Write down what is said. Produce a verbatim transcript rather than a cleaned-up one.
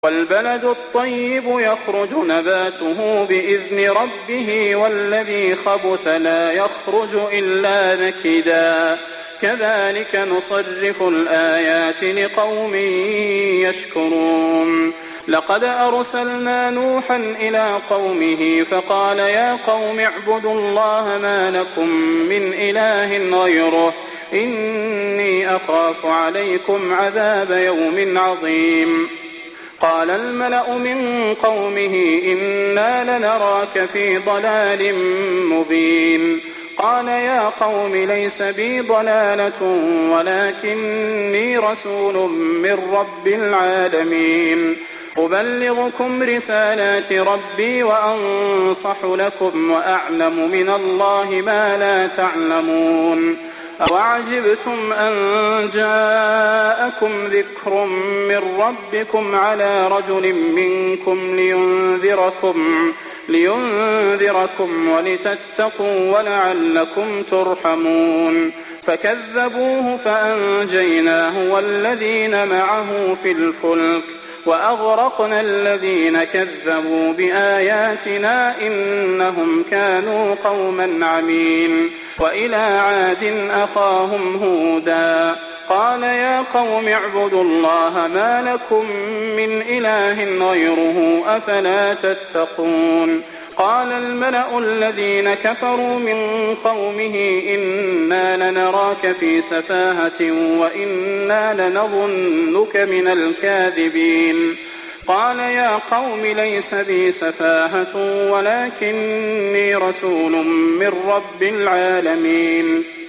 والبلد الطيب يخرج نباته بإذن ربه والذي خبث لا يخرج إلا نكدا كذلك نصرف الآيات لقوم يشكرون لقد أرسلنا نوحا إلى قومه فقال يا قوم اعبدوا الله ما لكم من إله غيره إني أخاف عليكم عذاب يوم عظيم قال الملأ من قومه إنا لنراك في ضلال مبين قال يا قوم ليس بي ضلالة ولكني رسول من رب العالمين أبلغكم رسالات ربي وأنصح لكم وأعلم من الله ما لا تعلمون أوعجبتم أن جاءكم ذكر من ربكم على رجل منكم لينذركم, لينذركم ولتتقوا ولعلكم ترحمون فكذبوه فأنجيناه والذين معه في الفلك وأغرقنا الذين كذبوا بآياتنا إنهم كانوا قوما عمين وإلى عاد أخاهم هودا قال يا قوم اعبدوا الله ما لكم من إله غيره أفلا تتقون قال الملأ الذين كفروا من قومه إنا لنراك في سفاهة وإنا لنظنك من الكاذبين قال يا قوم ليس بي سفاهة ولكني رسول من رب العالمين